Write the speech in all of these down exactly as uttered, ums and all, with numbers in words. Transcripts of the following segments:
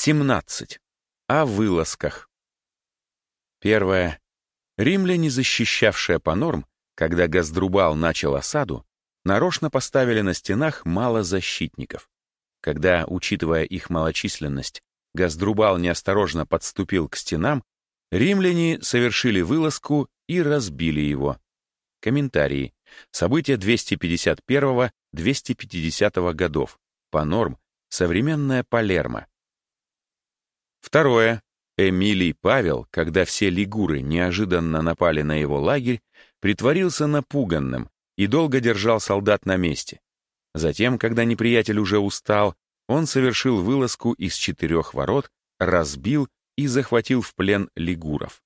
семнадцать. О вылазках. Первое. Римляне, защищавшие Панорм, когда Газдрубал начал осаду, нарочно поставили на стенах мало защитников. Когда, учитывая их малочисленность, Газдрубал неосторожно подступил к стенам, римляне совершили вылазку и разбили его. Комментарии. События двести пятьдесят первого — двести пятидесятого годов. Панорм. Современная Палермо. Второе. Эмилий Павел, когда все лигуры неожиданно напали на его лагерь, притворился напуганным и долго держал солдат на месте. Затем, когда неприятель уже устал, он совершил вылазку из четырех ворот, разбил и захватил в плен лигуров.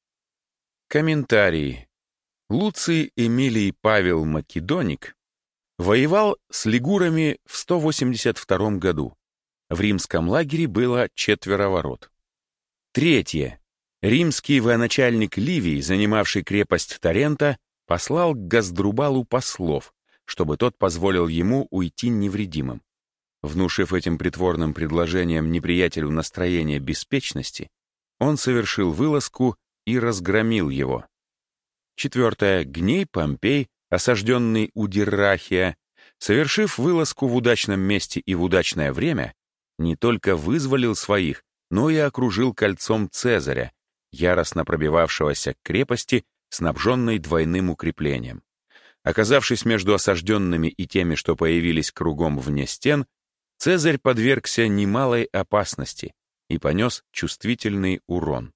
Комментарии. Луций Эмилий Павел Македоник воевал с лигурами в сто восемьдесят втором году. В римском лагере было четверо ворот. Третье. Римский военачальник Ливий, занимавший крепость Тарента, послал к Газдрубалу послов, чтобы тот позволил ему уйти невредимым. Внушив этим притворным предложением неприятелю настроение беспечности, он совершил вылазку и разгромил его. Четвертое. Гней Помпей, осажденный у Диррахия, совершив вылазку в удачном месте и в удачное время, не только вызволил своих, но и окружил кольцом Цезаря, яростно пробивавшегося к крепости, снабженной двойным укреплением. Оказавшись между осажденными и теми, что появились кругом вне стен, Цезарь подвергся немалой опасности и понес чувствительный урон.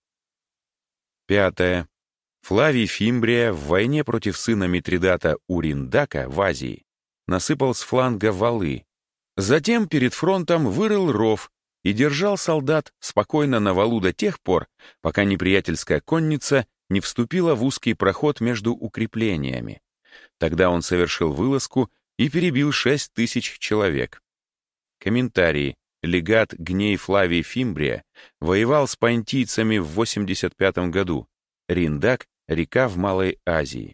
Пятое. Флавий Фимбрия в войне против сына Митридата Уриндака в Азии насыпал с фланга валы, затем перед фронтом вырыл ров и держал солдат спокойно на валу до тех пор, пока неприятельская конница не вступила в узкий проход между укреплениями. Тогда он совершил вылазку и перебил шесть тысяч человек. Комментарии. Легат Гней Флавий Фимбрия воевал с понтийцами в восемьдесят пятом году. Риндак — река в Малой Азии.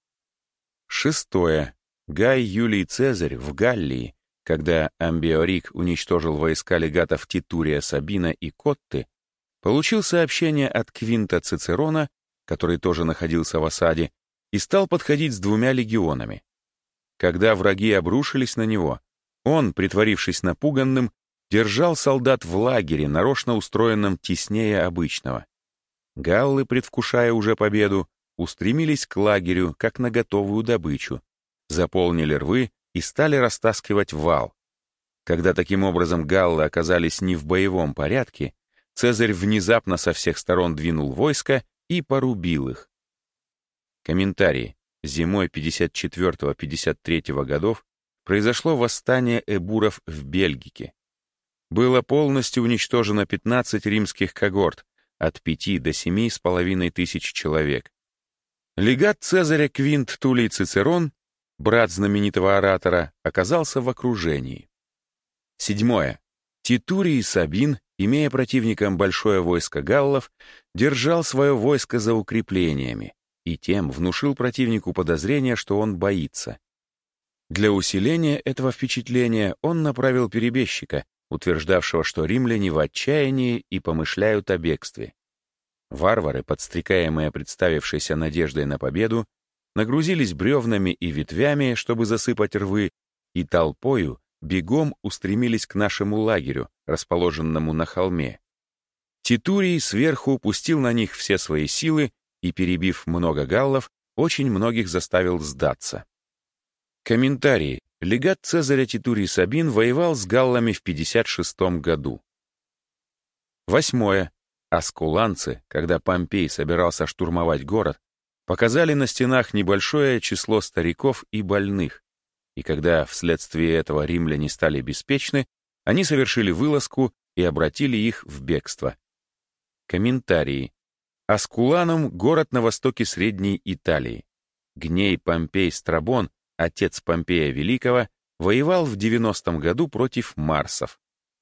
Шестое. Гай Юлий Цезарь в Галлии, когда Амбиорик уничтожил войска легатов Титурия Сабина и Котты, получил сообщение от Квинта Цицерона, который тоже находился в осаде, и стал подходить с двумя легионами. Когда враги обрушились на него, он, притворившись напуганным, держал солдат в лагере, нарочно устроенном теснее обычного. Галлы, предвкушая уже победу, устремились к лагерю, как на готовую добычу, заполнили рвы и стали растаскивать вал. Когда таким образом галлы оказались не в боевом порядке, Цезарь внезапно со всех сторон двинул войско и порубил их. Комментарий. Зимой пятьдесят четвёртого — пятьдесят третьего годов произошло восстание эбуров в Бельгике. Было полностью уничтожено пятнадцать римских когорт, от пяти до семи с половиной тысяч человек. Легат Цезаря Квинт Тулий Цицерон, брат знаменитого оратора, оказался в окружении. Седьмое. Титурий Сабин, имея противником большое войско галлов, держал свое войско за укреплениями и тем внушил противнику подозрение, что он боится. Для усиления этого впечатления он направил перебежчика, утверждавшего, что римляне в отчаянии и помышляют о бегстве. Варвары, подстрекаемые представившейся надеждой на победу, нагрузились бревнами и ветвями, чтобы засыпать рвы, и толпою бегом устремились к нашему лагерю, расположенному на холме. Титурий сверху пустил на них все свои силы и, перебив много галлов, очень многих заставил сдаться. Комментарий. Легат Цезаря Титурий Сабин воевал с галлами в пятьдесят шестом году. Восьмое. Аскуланцы, когда Помпей собирался штурмовать город, показали на стенах небольшое число стариков и больных, и когда вследствие этого римляне стали беспечны, они совершили вылазку и обратили их в бегство. Комментарии. Аскуланум — город на востоке Средней Италии. Гней Помпей Страбон, отец Помпея Великого, воевал в девяностом году против марсов.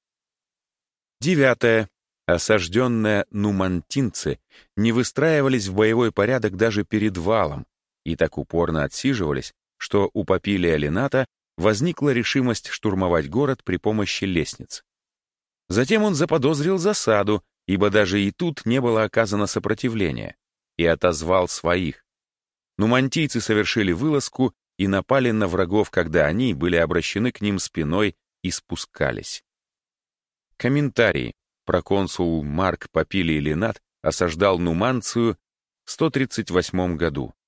Девятое. Осажденные нумантинцы не выстраивались в боевой порядок даже перед валом и так упорно отсиживались, что у Попилия Лината возникла решимость штурмовать город при помощи лестниц. Затем он заподозрил засаду, ибо даже и тут не было оказано сопротивления, и отозвал своих. Нумантийцы совершили вылазку и напали на врагов, когда они были обращены к ним спиной и спускались. Комментарий. Проконсул Марк Попилий Линат осаждал Нуманцию в сто тридцать восьмом году.